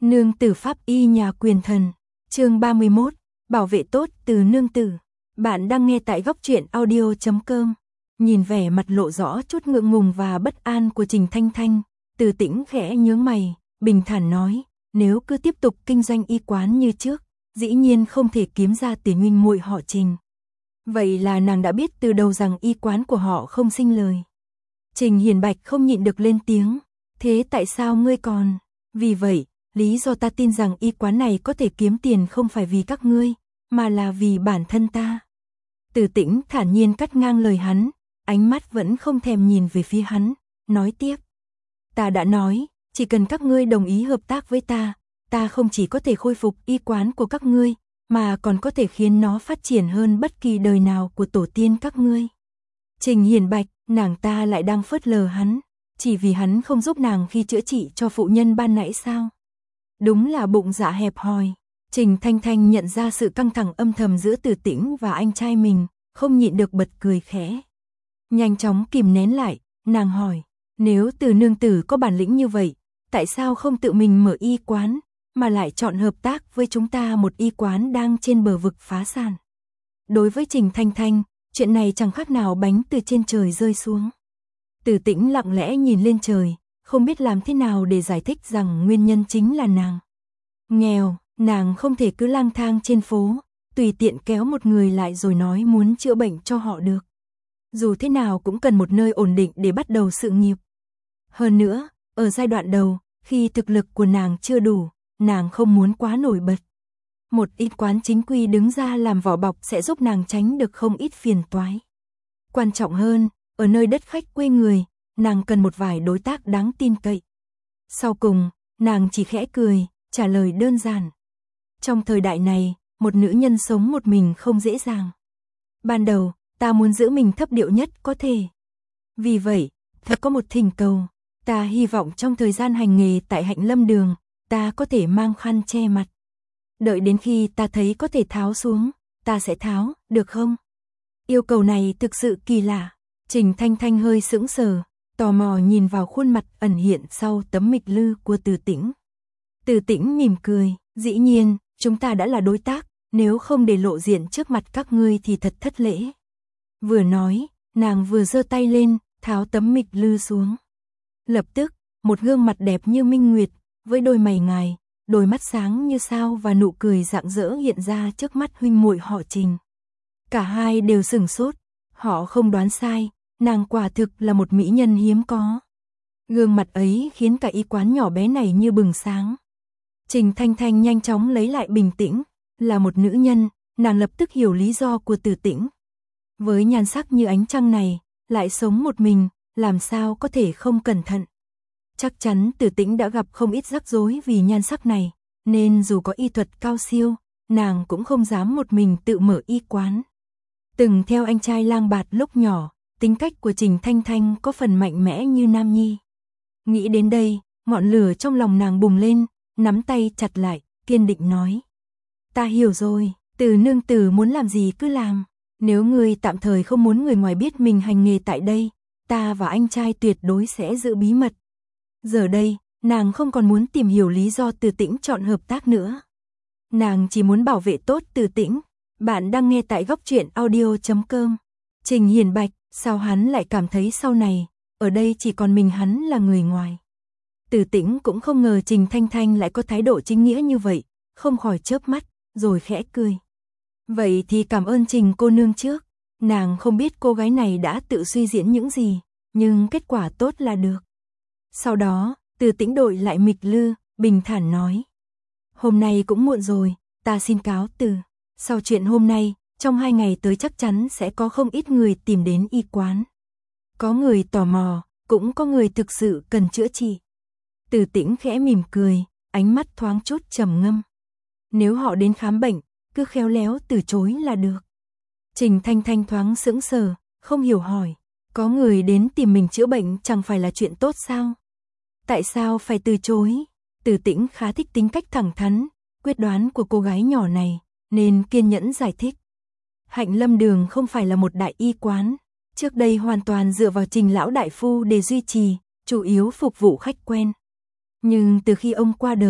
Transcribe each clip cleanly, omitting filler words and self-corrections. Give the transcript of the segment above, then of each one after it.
Nương tử pháp y nhà quyền thần, chương 31, bảo vệ tốt từ nương tử. Bạn đang nghe tại góc truyện audio.com. Nhìn vẻ mặt lộ rõ chút ngượng ngùng và bất an của Trình Thanh Thanh, Từ Tĩnh khẽ nhướng mày, bình thản nói, nếu cứ tiếp tục kinh doanh y quán như trước, dĩ nhiên không thể kiếm ra tiền huynh muội họ Trình. Vậy là nàng đã biết từ đầu rằng y quán của họ không sinh lời. Trình Hiền Bạch không nhịn được lên tiếng, thế tại sao ngươi còn? Vì vậy, lý do ta tin rằng y quán này có thể kiếm tiền không phải vì các ngươi, mà là vì bản thân ta. Từ Tĩnh thản nhiên cắt ngang lời hắn, ánh mắt vẫn không thèm nhìn về phía hắn, nói tiếp. Ta đã nói, chỉ cần các ngươi đồng ý hợp tác với ta, ta không chỉ có thể khôi phục y quán của các ngươi, mà còn có thể khiến nó phát triển hơn bất kỳ đời nào của tổ tiên các ngươi. Trình Hiền Bạch, nàng ta lại đang phớt lờ hắn, chỉ vì hắn không giúp nàng khi chữa trị cho phụ nhân ban nãy sao? Đúng là bụng dạ hẹp hòi. Trình Thanh Thanh nhận ra sự căng thẳng âm thầm giữa Từ Tĩnh và anh trai mình, không nhịn được bật cười khẽ. Nhanh chóng kìm nén lại, nàng hỏi, nếu Từ nương tử có bản lĩnh như vậy, tại sao không tự mình mở y quán, mà lại chọn hợp tác với chúng ta một y quán đang trên bờ vực phá sản? Đối với Trình Thanh Thanh, chuyện này chẳng khác nào bánh từ trên trời rơi xuống. Từ Tĩnh lặng lẽ nhìn lên trời, không biết làm thế nào để giải thích rằng nguyên nhân chính là nàng nghèo, nàng không thể cứ lang thang trên phố, tùy tiện kéo một người lại rồi nói muốn chữa bệnh cho họ được. Dù thế nào cũng cần một nơi ổn định để bắt đầu sự nghiệp. Hơn nữa, ở giai đoạn đầu, khi thực lực của nàng chưa đủ, nàng không muốn quá nổi bật. Một y quán chính quy đứng ra làm vỏ bọc sẽ giúp nàng tránh được không ít phiền toái. Quan trọng hơn, ở nơi đất khách quê người, nàng cần một vài đối tác đáng tin cậy. Sau cùng, nàng chỉ khẽ cười, trả lời đơn giản. Trong thời đại này, một nữ nhân sống một mình không dễ dàng. Ban đầu, ta muốn giữ mình thấp điệu nhất có thể. Vì vậy, thật có một thỉnh cầu, ta hy vọng trong thời gian hành nghề tại Hạnh Lâm Đường, ta có thể mang khăn che mặt. Đợi đến khi ta thấy có thể tháo xuống, ta sẽ tháo, được không? Yêu cầu này thực sự kỳ lạ. Trình Thanh Thanh hơi sững sờ, tò mò nhìn vào khuôn mặt ẩn hiện sau tấm mịch lư của Từ Tĩnh. Từ Tĩnh mỉm cười, dĩ nhiên, chúng ta đã là đối tác, nếu không để lộ diện trước mặt các ngươi thì thật thất lễ. Vừa nói, nàng vừa giơ tay lên, tháo tấm mịch lư xuống. Lập tức, một gương mặt đẹp như minh nguyệt, với đôi mày ngài, đôi mắt sáng như sao và nụ cười rạng rỡ hiện ra trước mắt huynh muội họ Trình. Cả hai đều sửng sốt, họ không đoán sai, nàng quả thực là một mỹ nhân hiếm có. Gương mặt ấy khiến cả y quán nhỏ bé này như bừng sáng. Trình Thanh Thanh nhanh chóng lấy lại bình tĩnh, là một nữ nhân, nàng lập tức hiểu lý do của Từ Tĩnh. Với nhan sắc như ánh trăng này, lại sống một mình, làm sao có thể không cẩn thận. Chắc chắn Từ Tĩnh đã gặp không ít rắc rối vì nhan sắc này, nên dù có y thuật cao siêu, nàng cũng không dám một mình tự mở y quán. Từng theo anh trai lang bạt lúc nhỏ, tính cách của Trình Thanh Thanh có phần mạnh mẽ như nam nhi. Nghĩ đến đây, ngọn lửa trong lòng nàng bùng lên, nắm tay chặt lại, kiên định nói. Ta hiểu rồi, Từ nương tử muốn làm gì cứ làm. Nếu ngươi tạm thời không muốn người ngoài biết mình hành nghề tại đây, ta và anh trai tuyệt đối sẽ giữ bí mật. Giờ đây, nàng không còn muốn tìm hiểu lý do Từ Tĩnh chọn hợp tác nữa. Nàng chỉ muốn bảo vệ tốt Từ Tĩnh. Bạn đang nghe tại góc truyện audio.com. Trình Hiền Bạch, sao hắn lại cảm thấy sau này, ở đây chỉ còn mình hắn là người ngoài. Từ Tĩnh cũng không ngờ Trình Thanh Thanh lại có thái độ chính nghĩa như vậy, không khỏi chớp mắt, rồi khẽ cười. Vậy thì cảm ơn Trình cô nương trước, nàng không biết cô gái này đã tự suy diễn những gì, nhưng kết quả tốt là được. Sau đó, Từ Tĩnh đội lại mịch lư, bình thản nói. Hôm nay cũng muộn rồi, ta xin cáo từ. Sau chuyện hôm nay, trong 2 ngày tới chắc chắn sẽ có không ít người tìm đến y quán. Có người tò mò, cũng có người thực sự cần chữa trị. Từ Tĩnh khẽ mỉm cười, ánh mắt thoáng chút trầm ngâm. Nếu họ đến khám bệnh, cứ khéo léo từ chối là được. Trình Thanh Thanh thoáng sững sờ, không hiểu hỏi. Có người đến tìm mình chữa bệnh chẳng phải là chuyện tốt sao? Tại sao phải từ chối? Từ Tĩnh khá thích tính cách thẳng thắn, quyết đoán của cô gái nhỏ này, nên kiên nhẫn giải thích. Hạnh Lâm Đường không phải là một đại y quán, trước đây hoàn toàn dựa vào Trình lão đại phu để duy trì, chủ yếu phục vụ khách quen. Nhưng từ khi ông qua đời,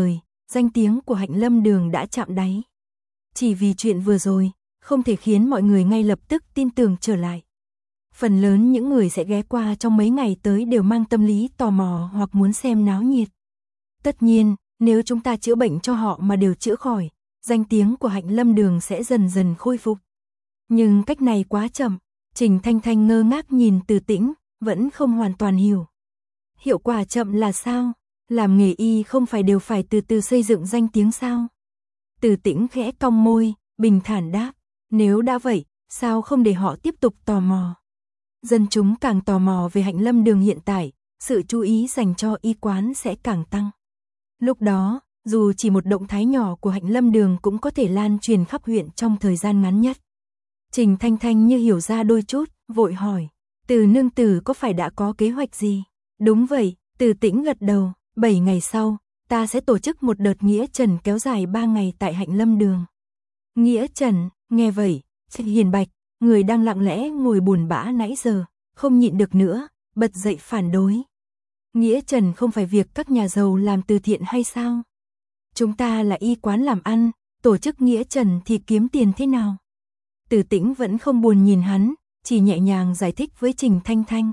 danh tiếng của Hạnh Lâm Đường đã chạm đáy. Chỉ vì chuyện vừa rồi, không thể khiến mọi người ngay lập tức tin tưởng trở lại. Phần lớn những người sẽ ghé qua trong mấy ngày tới đều mang tâm lý tò mò hoặc muốn xem náo nhiệt. Tất nhiên, nếu chúng ta chữa bệnh cho họ mà đều chữa khỏi, danh tiếng của Hạnh Lâm Đường sẽ dần dần khôi phục. Nhưng cách này quá chậm, Trình Thanh Thanh ngơ ngác nhìn Từ Tĩnh, vẫn không hoàn toàn hiểu. Hiệu quả chậm là sao? Làm nghề y không phải đều phải từ từ xây dựng danh tiếng sao? Từ Tĩnh khẽ cong môi, bình thản đáp, nếu đã vậy, sao không để họ tiếp tục tò mò? Dân chúng càng tò mò về Hạnh Lâm Đường hiện tại, sự chú ý dành cho y quán sẽ càng tăng. Lúc đó, dù chỉ một động thái nhỏ của Hạnh Lâm Đường cũng có thể lan truyền khắp huyện trong thời gian ngắn nhất. Trình Thanh Thanh như hiểu ra đôi chút, vội hỏi, Từ nương tử có phải đã có kế hoạch gì? Đúng vậy, Từ Tĩnh gật đầu, 7 ngày sau, ta sẽ tổ chức một đợt nghĩa trần kéo dài 3 ngày tại Hạnh Lâm Đường. Nghĩa trần, nghe vậy, Hiền Bạch, người đang lặng lẽ ngồi buồn bã nãy giờ, không nhịn được nữa, bật dậy phản đối. Nghĩa trần không phải việc các nhà giàu làm từ thiện hay sao? Chúng ta là y quán làm ăn, tổ chức nghĩa trần thì kiếm tiền thế nào? Từ Tĩnh vẫn không buồn nhìn hắn, chỉ nhẹ nhàng giải thích với Trình Thanh Thanh.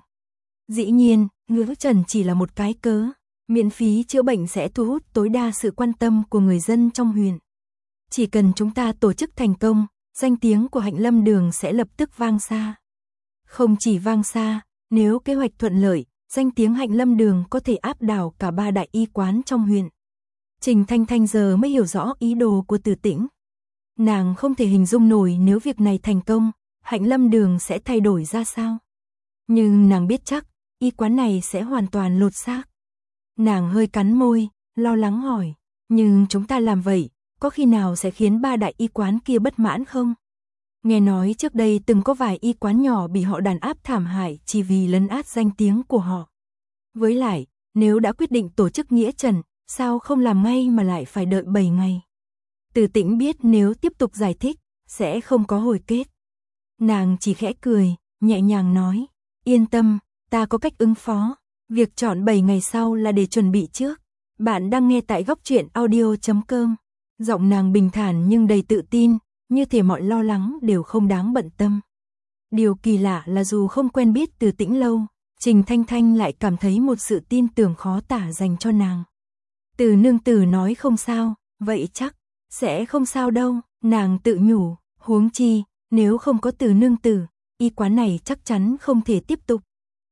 Dĩ nhiên, nghĩa trần chỉ là một cái cớ, miễn phí chữa bệnh sẽ thu hút tối đa sự quan tâm của người dân trong huyện. Chỉ cần chúng ta tổ chức thành công, danh tiếng của Hạnh Lâm Đường sẽ lập tức vang xa. Không chỉ vang xa, nếu kế hoạch thuận lợi, danh tiếng Hạnh Lâm Đường có thể áp đảo cả 3 đại y quán trong huyện. Trình Thanh Thanh giờ mới hiểu rõ ý đồ của Từ Tĩnh. Nàng không thể hình dung nổi nếu việc này thành công, Hạnh Lâm Đường sẽ thay đổi ra sao. Nhưng nàng biết chắc, y quán này sẽ hoàn toàn lột xác. Nàng hơi cắn môi, lo lắng hỏi, nhưng chúng ta làm vậy, có khi nào sẽ khiến 3 đại y quán kia bất mãn không? Nghe nói trước đây từng có vài y quán nhỏ bị họ đàn áp thảm hại chỉ vì lấn át danh tiếng của họ. Với lại, nếu đã quyết định tổ chức nghĩa trần, sao không làm ngay mà lại phải đợi 7 ngày? Từ Tĩnh biết nếu tiếp tục giải thích, sẽ không có hồi kết. Nàng chỉ khẽ cười, nhẹ nhàng nói, yên tâm, ta có cách ứng phó. Việc chọn 7 ngày sau là để chuẩn bị trước. Bạn đang nghe tại goctruyện.audio.com. Giọng nàng bình thản nhưng đầy tự tin, như thể mọi lo lắng đều không đáng bận tâm. Điều kỳ lạ là dù không quen biết Từ Tĩnh lâu, Trình Thanh Thanh lại cảm thấy một sự tin tưởng khó tả dành cho nàng. Từ nương tử nói không sao, vậy chắc sẽ không sao đâu, nàng tự nhủ, huống chi, nếu không có Từ nương tử, y quán này chắc chắn không thể tiếp tục.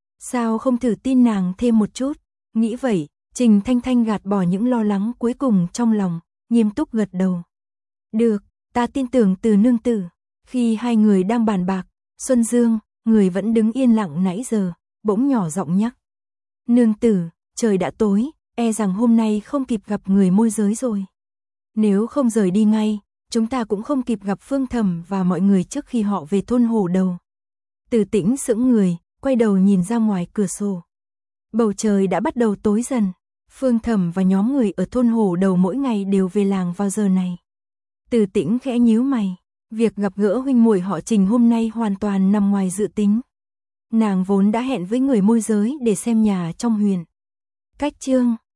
Sao không thử tin nàng thêm một chút? Nghĩ vậy, Trình Thanh Thanh gạt bỏ những lo lắng cuối cùng trong lòng, nghiêm túc gật đầu. Được, ta tin tưởng Từ nương tử. Khi hai người đang bàn bạc, Xuân Dương, người vẫn đứng yên lặng nãy giờ, bỗng nhỏ giọng nhắc. Nương tử, trời đã tối, e rằng hôm nay không kịp gặp người môi giới rồi. Nếu không rời đi ngay, chúng ta cũng không kịp gặp Phương Thẩm và mọi người trước khi họ về thôn Hổ Đầu. Từ Tĩnh sững người, quay đầu nhìn ra ngoài cửa sổ. Bầu trời đã bắt đầu tối dần. Phương Thẩm và nhóm người ở thôn Hổ Đầu mỗi ngày đều về làng vào giờ này. Từ Tĩnh khẽ nhíu mày, việc gặp gỡ huynh muội họ Trình hôm nay hoàn toàn nằm ngoài dự tính. Nàng vốn đã hẹn với người môi giới để xem nhà trong huyện. Cách chương